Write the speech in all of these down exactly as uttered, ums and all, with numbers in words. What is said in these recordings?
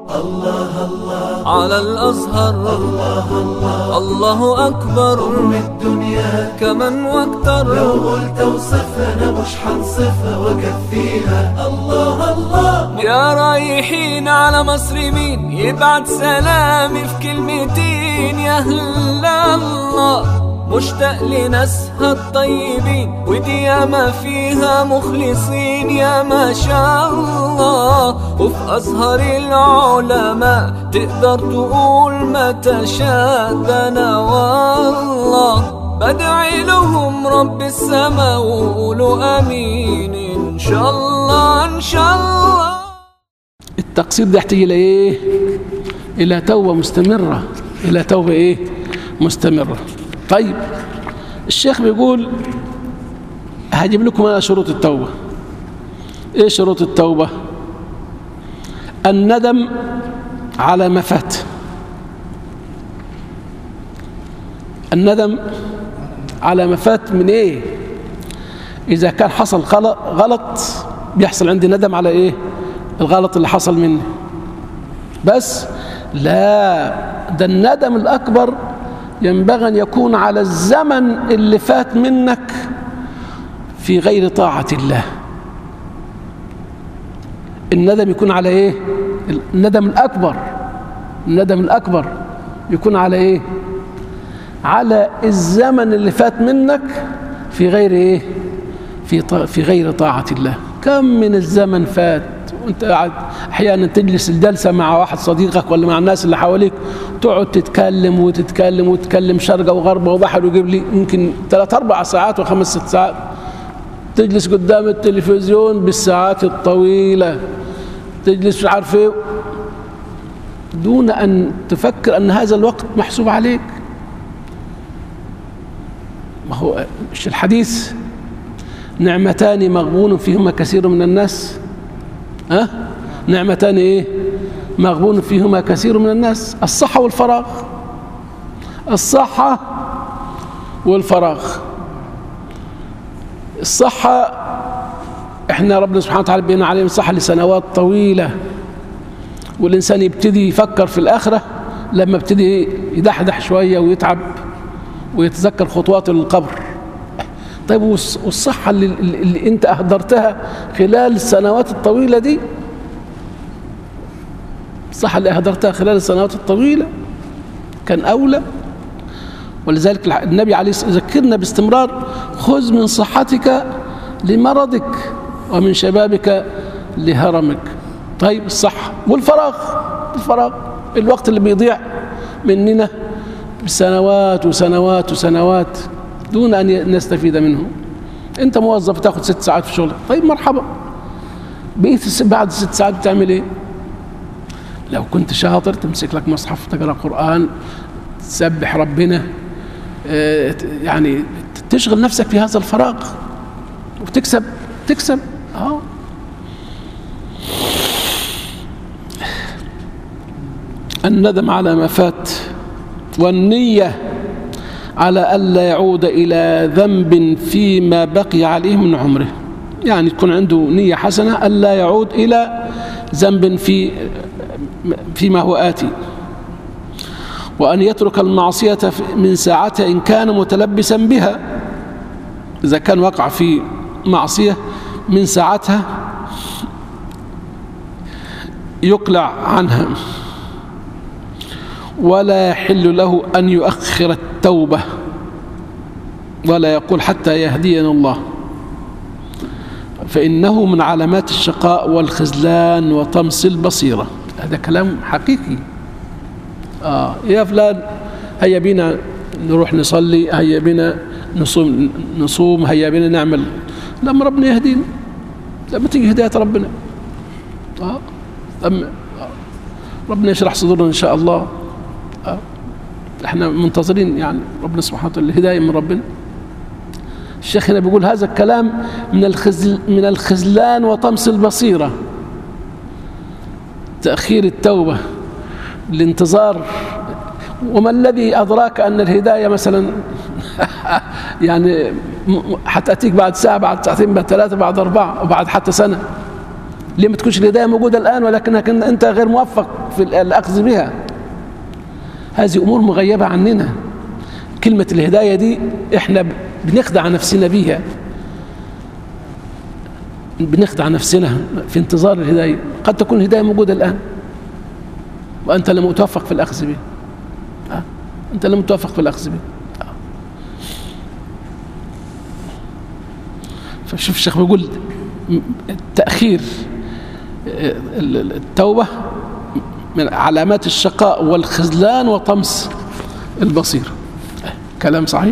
الله الله على الأزهر، الله الله الله أكبر أم الدنيا كمن واكتر. لو قلت وصفنا مش حنصفها وكفيها. الله الله يا رايحين على مصر مين يبعت سلامي في كلمتين؟ يا هلا الله مشتاق لناسها الطيبين، ودي ياما فيها مخلصين يا ما شاء الله. وفي أزهر العلماء تقدر تقول ما تشاء. ده أنا والله بدعي لهم رب السماء وقولوا آمين إن شاء الله إن شاء الله. التقصير ده يحتاج إلى إيه؟ إلى توبة مستمرة، إلى توبة إيه؟ مستمرة. طيب الشيخ بيقول هجيب لكم أنا شروط التوبة. إيه شروط التوبة؟ الندم على ما فات. الندم على ما فات من إيه؟ إذا كان حصل غلط بيحصل عندي ندم على إيه؟ الغلط اللي حصل مني. بس لا، ده الندم الأكبر ينبغي أن يكون على الزمن اللي فات منك في غير طاعة الله. الندم يكون على إيه؟ الندم الأكبر، الندم الأكبر يكون على إيه؟ على الزمن اللي فات منك في غير إيه؟ في في غير طاعة الله. كم من الزمن فات وانت قاعد احيانا تجلس الجلسه مع واحد صديقك ولا مع الناس اللي حواليك، تقعد تتكلم وتتكلم وتتكلم شرقه وغربه وبحر وجيب لي يمكن ثلاث اربع ساعات وخمس ست ساعات. تجلس قدام التلفزيون بالساعات الطويله، تجلس مش عارف ايه، دون ان تفكر ان هذا الوقت محسوب عليك. ما هو مش الحديث نعمتان مغبون فيهما كثير من الناس؟ ها؟ أه؟ نعمتان ايه؟ مغبون فيهما كثير من الناس، الصحة والفراغ. الصحة والفراغ. الصحة احنا ربنا سبحانه وتعالى بينا علينا الصحة لسنوات طويلة، والإنسان يبتدي يفكر في الآخرة لما ابتدي يدحدح شوية ويتعب ويتذكر خطوات القبر. طيب والصحة اللي, اللي انت أهدرتها خلال السنوات الطويلة دي، الصحة اللي أهدرتها خلال السنوات الطويلة كان أولى. ولذلك النبي عليه الصلاة والسلام يذكرنا باستمرار: خذ من صحتك لمرضك ومن شبابك لهرمك. طيب الصحة والفراغ، الفراغ الوقت اللي بيضيع مننا بسنوات وسنوات وسنوات دون أن نستفيد منه. أنت موظف تاخد ست ساعات في شغلك، طيب مرحبا، بقيت بعد ست ساعات بتعمل إيه؟ لو كنت شاطر تمسك لك مصحف تقرأ قرآن، تسبح ربنا، يعني تشغل نفسك في هذا الفراغ وتكسب تكسب اه الندم على ما فات، والنية على ألا يعود إلى ذنب فيما بقي عليه من عمره. يعني تكون عنده نية حسنة ألا يعود إلى ذنب في فيما هو آتي، وأن يترك المعصية من ساعتها إن كان متلبسا بها. إذا كان وقع في معصية من ساعتها يقلع عنها، ولا يحل له أن يؤخر التوبة، ولا يقول حتى يهدينا الله، فإنه من علامات الشقاء والخذلان وطمس البصيرة. هذا كلام حقيقي. آه يا فلان هيا بينا نروح نصلي، هيا بينا نصوم نصوم هيا بينا نعمل، لما ربنا يهدينا، لما تيجي هداية ربنا آه لما آه. ربنا يشرح صدورنا إن شاء الله. آه. احنا منتظرين يعني ربنا سبحانه وتعالى الهداية من ربنا. الشيخ هنا بيقول هذا الكلام من الخزل من الخذلان وطمس البصيرة، تأخير التوبة، الانتظار. وما الذي أدراك أن الهداية مثلا يعني حتأتيك بعد ساعة، بعد ساعتين، بعد ثلاثة، بعد أربعة، وبعد حتى سنة؟ ليه ما تكونش الهداية موجودة الآن ولكنك أنت غير موفق في الأخذ بها؟ هذه أمور مغيبة عننا. كلمة الهداية دي إحنا بنخدع نفسنا بيها، بنخدع نفسنا في انتظار الهداية. قد تكون الهداية موجودة الآن وأنت لم توفق في الأخذ بها. أه؟ أنت لم توفق في الأخذ بها. أه؟ فشوف الشيخ بيقول تأخير التوبة من علامات الشقاء والخذلان وطمس البصير. كلام صحيح.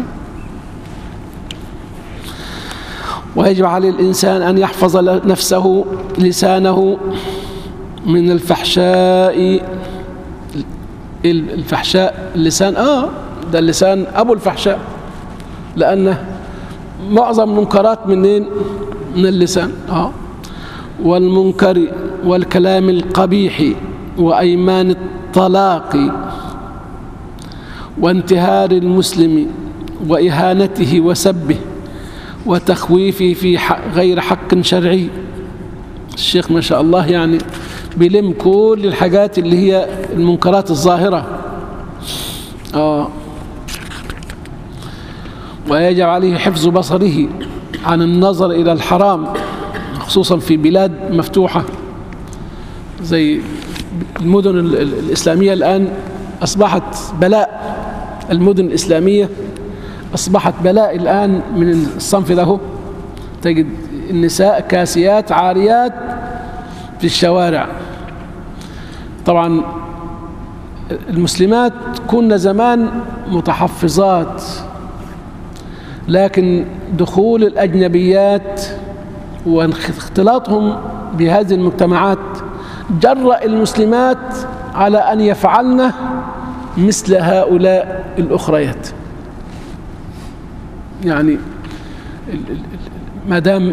ويجب على الإنسان أن يحفظ نفسه لسانه من الفحشاء. الفحشاء اللسان آه ده اللسان أبو الفحشاء، لأنه معظم المنكرات منين؟ من اللسان. آه والمنكر والكلام القبيح وأيمان الطلاق وانتهار المسلم وإهانته وسبه وتخويفه في حق غير حق شرعي. الشيخ ما شاء الله يعني بيلم كل الحاجات اللي هي المنكرات الظاهرة. آه ويجب عليه حفظ بصره عن النظر إلى الحرام، خصوصا في بلاد مفتوحة زي المدن الإسلامية. الآن أصبحت بلاء. المدن الإسلامية أصبحت بلاء الآن من الصنف له. تجد النساء كاسيات عاريات في الشوارع. طبعا المسلمات كنا زمان متحفظات، لكن دخول الأجنبيات واختلاطهم بهذه المجتمعات جرأ المسلمات على أن يفعلن مثل هؤلاء الأخريات. يعني ما دام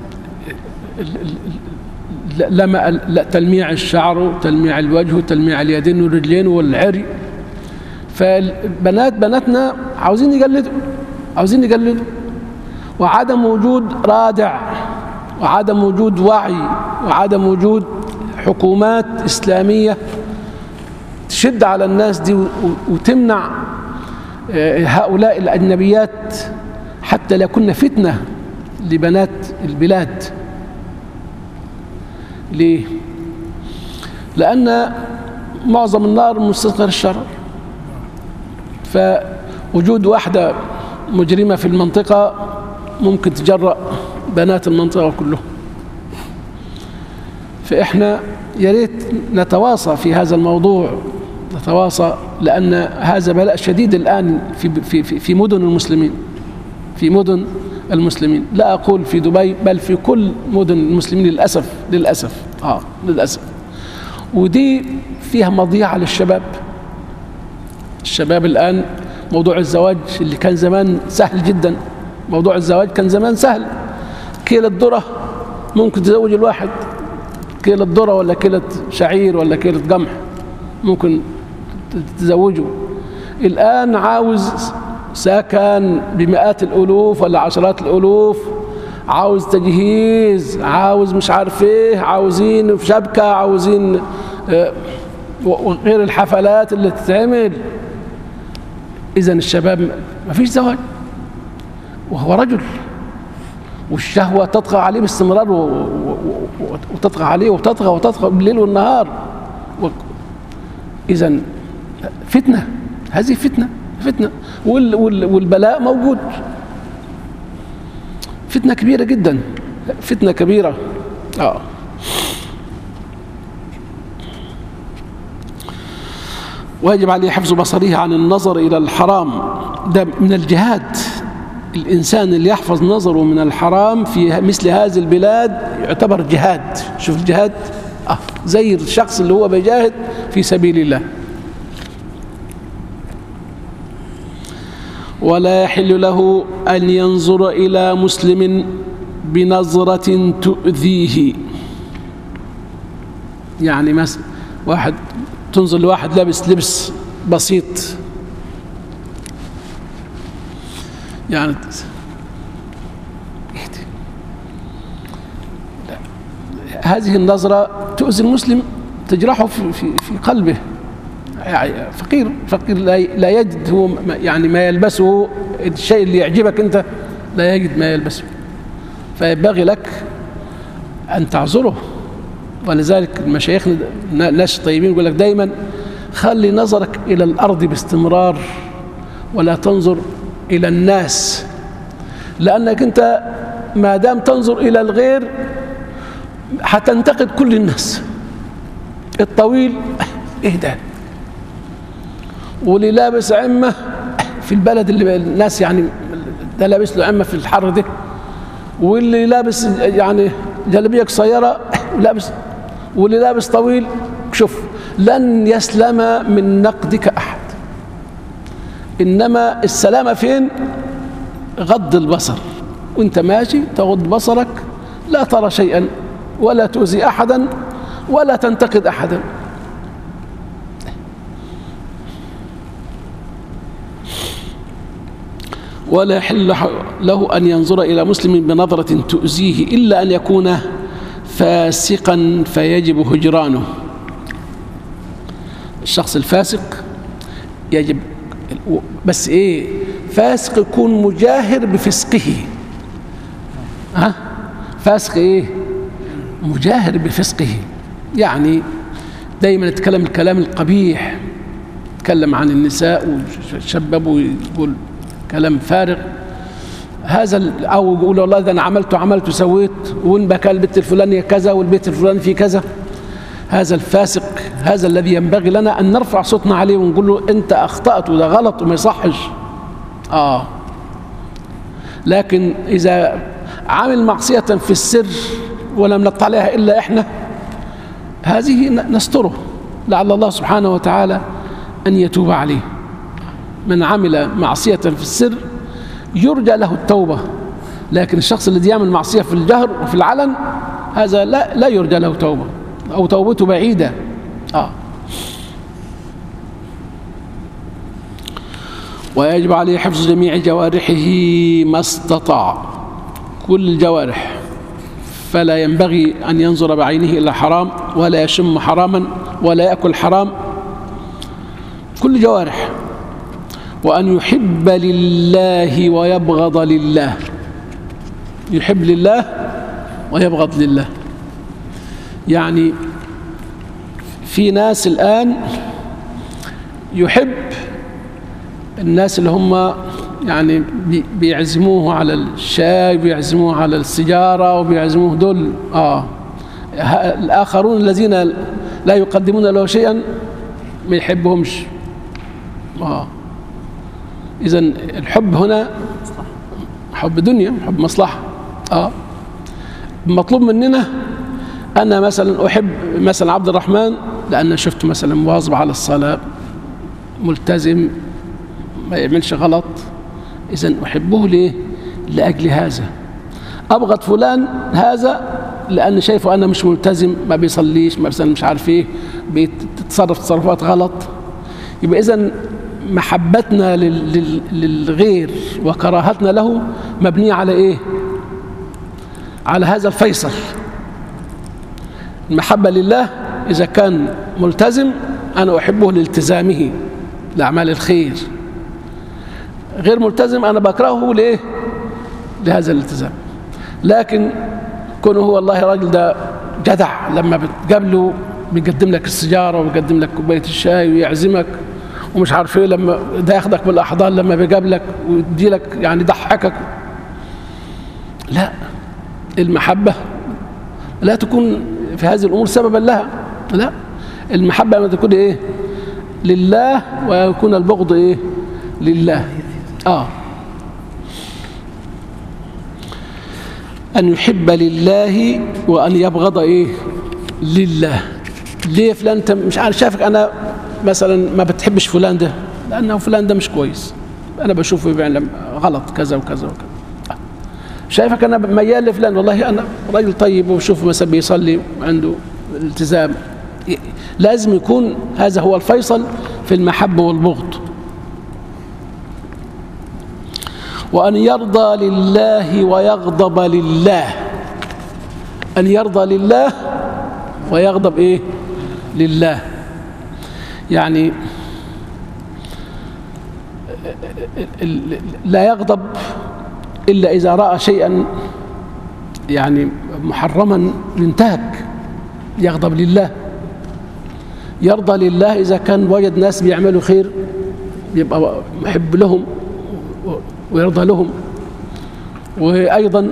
لما تلميع الشعر وتلميع الوجه وتلميع اليدين والرجلين والعري، فالبنات بناتنا عاوزين يقلدوا عاوزين يقلدوا وعدم وجود رادع وعدم وجود وعي وعدم وجود حكومات إسلامية تشد على الناس دي وتمنع هؤلاء الأجنبيات حتى لا يكون فتنة لبنات البلاد. ليه؟ لأن معظم النار مستصغر الشرر، فوجود واحدة مجرمة في المنطقة ممكن تجرأ بنات المنطقة كلهم. فإحنا يا ريت نتواصى في هذا الموضوع، نتواصى، لأن هذا بلاء شديد الآن في في في مدن المسلمين، في مدن المسلمين. لا أقول في دبي بل في كل مدن المسلمين للأسف للأسف آه للأسف. ودي فيها مضيعة للشباب. الشباب الآن موضوع الزواج اللي كان زمان سهل جدا، موضوع الزواج كان زمان سهل. كيلة ذرة ممكن تزوج الواحد، كيلة ذرة ولا كيلة شعير ولا كيلة قمح ممكن تزوجه. الآن عاوز سكن بمئات الألوف ولا عشرات الألوف، عاوز تجهيز، عاوز مش عارف ايه، عاوزين في شبكة، عاوزين اه وغير الحفلات اللي تتعمل. إذن الشباب ما فيش زواج وهو رجل، والشهوة تطغى عليه باستمرار وتطغى عليه وتطغى وتطغى بالليل والنهار. إذن فتنة، هذه فتنة فتنة والبلاء موجود، فتنة كبيرة جدا، فتنة كبيرة. آه. ويجب عليه حفظ بصره عن النظر إلى الحرام. ده من الجهاد. الإنسان اللي يحفظ نظره من الحرام في مثل هذه البلاد يعتبر جهاد. شوف الجهاد آه. زي الشخص اللي هو بيجاهد في سبيل الله. ولا يحل له أن ينظر إلى مسلم بنظرة تؤذيه. يعني مثلا واحد تنظر لواحد لابس لبس بسيط، يعني هذه النظرة تؤذي المسلم، تجرحه في, في, في قلبه. يعني فقير فقير لا يجد هو يعني ما يلبسه، الشيء اللي يعجبك أنت لا يجد ما يلبسه، فينبغي لك أن تعذره. ولذلك مشايخنا ناس طيبين يقول لك دايما خلي نظرك إلى الأرض باستمرار ولا تنظر إلى الناس، لأنك أنت ما دام تنظر إلى الغير هتنتقد كل الناس. الطويل إيه ده، واللي لابس عمة في البلد اللي الناس يعني ده لابس له عمة في الحر ده، واللي لابس يعني جلبية قصيرة لابس، واللي لابس طويل، شوف لن يسلم من نقدك أحد. إنما السلامة فين؟ غض البصر، وانت ماشي تغض بصرك لا ترى شيئا ولا تؤذي أحدا ولا تنتقد أحدا. ولا يحل له أن ينظر إلى مسلم بنظرة تؤذيه إلا أن يكون فاسقا فيجب هجرانه. الشخص الفاسق يجب، بس إيه؟ فاسق يكون مجاهر بفسقه. ها؟ فاسق إيه؟ مجاهر بفسقه، يعني دايما يتكلم الكلام القبيح، يتكلم عن النساء وشباب ويقول كلام فارغ. هذا أو يقول والله ده أنا عملت وعملت وسويت، وإن بكى البيت الفلانية كذا والبيت الفلاني فيه كذا. هذا الفاسق، هذا الذي ينبغي لنا أن نرفع صوتنا عليه ونقول له أنت أخطأت وده غلط وما يصحش. آه لكن إذا عمل معصية في السر ولم نطلع عليها إلا إحنا، هذه نستره، لعل الله سبحانه وتعالى أن يتوب عليه. من عمل معصية في السر يرجى له التوبة، لكن الشخص الذي يعمل معصية في الجهر وفي العلن هذا لا لا يرجى له توبة، أو توبته بعيدة. آه. ويجب عليه حفظ جميع جوارحه ما استطاع، كل الجوارح، فلا ينبغي أن ينظر بعينه إلى حرام ولا يشم حراما ولا يأكل حرام، كل جوارح. وأن يحب لله ويبغض لله، يحب لله ويبغض لله. يعني في ناس الآن يحب الناس اللي هم يعني بيعزموه على الشاي، بيعزموه على السيجارة، وبيعزموه دول. آه الآخرون الذين لا يقدمون له شيئا ما يحبهمش. آه إذن الحب هنا حب دنيا، حب مصلحة. آه مطلوب مننا، أنا مثلا أحب مثلا عبد الرحمن لأن شفته مثلا مواظب على الصلاة، ملتزم، ما يعملش غلط، إذن أحبه ليه؟ لأجل هذا. أبغض فلان هذا لأن شايفه أنا مش ملتزم، ما بيصليش، ما مش عارف إيه، بيتصرف تصرفات غلط. يبقى إذن محبتنا للغير وكراهتنا له مبنية على إيه؟ على هذا الفيصل. المحبة لله إذا كان ملتزم أنا أحبه لالتزامه لأعمال الخير، غير ملتزم أنا بكرهه ليه؟ لهذا الالتزام. لكن كونه هو والله راجل ده جدع، لما بتقابله بيقدم لك السيجارة وبيقدم لك كوباية الشاي ويعزمك ومش عارف ايه، لما ده ياخدك بالاحضان لما بيقابلك ويدي لك يعني ضحكك. لا، المحبة لا تكون في هذه الامور سببا لها، لا، المحبة لما تكون ايه؟ لله، ويكون البغض ايه؟ لله. اه ان يحب لله وان يبغض ايه؟ لله. ليه فلان انت مش عارف، شافك انا مثلا ما بتحبش فلان ده لانه فلان ده مش كويس، انا بشوفه بيعمل غلط كذا وكذا وكذا. شايفك انا ميال لفلان، والله انا راجل طيب وبشوفه مثلا بيصلي وعنده التزام. لازم يكون هذا هو الفيصل في المحبة والبغض. وأن يرضى لله ويغضب لله. أن يرضى لله ويغضب إيه لله. يعني لا يغضب إلا إذا رأى شيئا يعني محرما ينتهك، يغضب لله. يرضى لله إذا كان وجد ناس بيعملوا خير يبقى محب لهم ويرضى لهم. وأيضا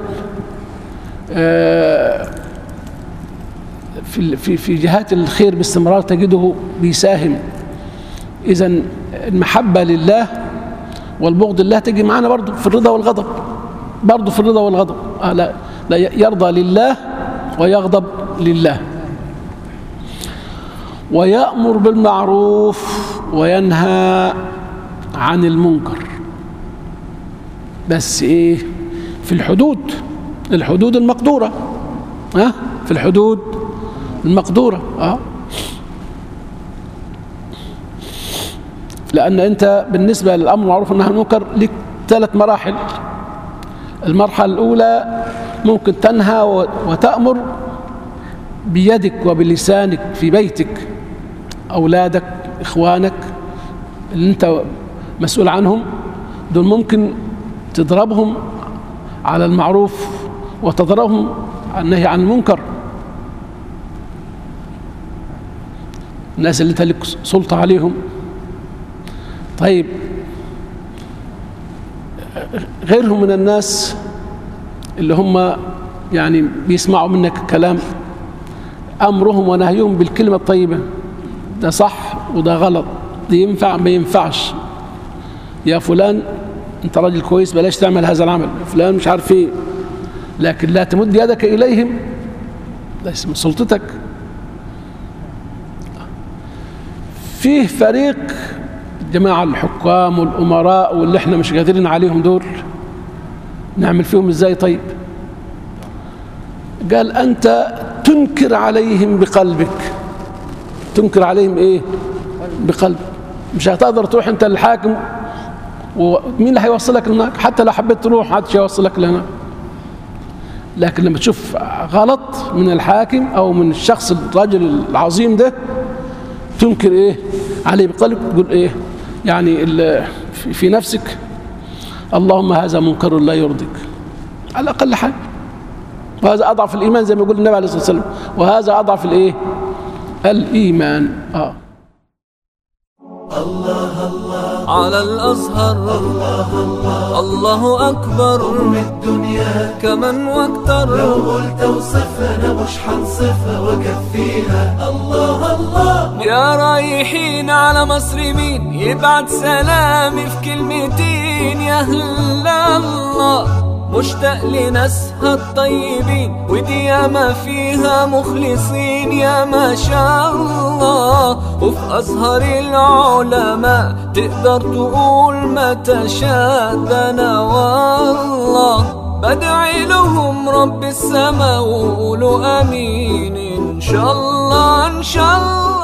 في في في جهات الخير باستمرار تجده بيساهم. إذا المحبة لله والبغض لله تجي معنا برضه في الرضا والغضب، برضه في الرضا والغضب. آه لا, لا يرضى لله ويغضب لله. ويأمر بالمعروف وينهى عن المنكر، بس ايه في الحدود، الحدود المقدورة. ها في الحدود المقدورة. اه لأن أنت بالنسبة للأمر بالمعروف والنهي عن المنكر لك ثلاث مراحل. المرحلة الأولى ممكن تنهى وتأمر بيدك وبلسانك في بيتك، أولادك إخوانك اللي أنت مسؤول عنهم، دول ممكن تضربهم على المعروف وتضربهم على النهي عن المنكر. الناس اللي أنت لك سلطة عليهم. طيب غيرهم من الناس اللي هم يعني بيسمعوا منك الكلام، أمرهم ونهيهم بالكلمة الطيبة، ده صح وده غلط، ده ينفع ما ينفعش، يا فلان أنت راجل كويس بلاش تعمل هذا العمل، فلان مش عارف إيه، لكن لا تمد يدك إليهم، ده اسم سلطتك. فيه فريق جماعة الحكام والأمراء واللي احنا مش قادرين عليهم دول، نعمل فيهم ازاي؟ طيب قال أنت تنكر عليهم بقلبك. تنكر عليهم ايه؟ بقلب. مش هتقدر تروح انت للحاكم، ومين اللي هيوصلك هناك؟ حتى لو حبيت تروح محدش هيوصلك لهناك. لكن لما تشوف غلط من الحاكم او من الشخص الراجل العظيم ده تنكر ايه عليه بقلب، تقول ايه يعني في نفسك اللهم هذا منكر لا يرضيك، على اقل حاجه. وهذا اضعف الايمان زي ما يقول النبي عليه الصلاه والسلام، وهذا اضعف الايه الايمان. اه الله الله على الأزهر، الله الله الله أكبر أم الدنيا كمن واكتر. لو قلت اوصفها مش حنصفها وكفيها. الله الله يا رايحين على مصر مين يبعت سلامي في كلمتين؟ يا هلا الله مشتاق لناسها الطيبين، ودي ياما فيها مخلصين يا ما شاء الله. وفي أزهر العلماء تقدر تقول ما تشاء، ده أنا والله بدعي لهم رب السما وقولوا آمين إن شاء الله إن شاء الله.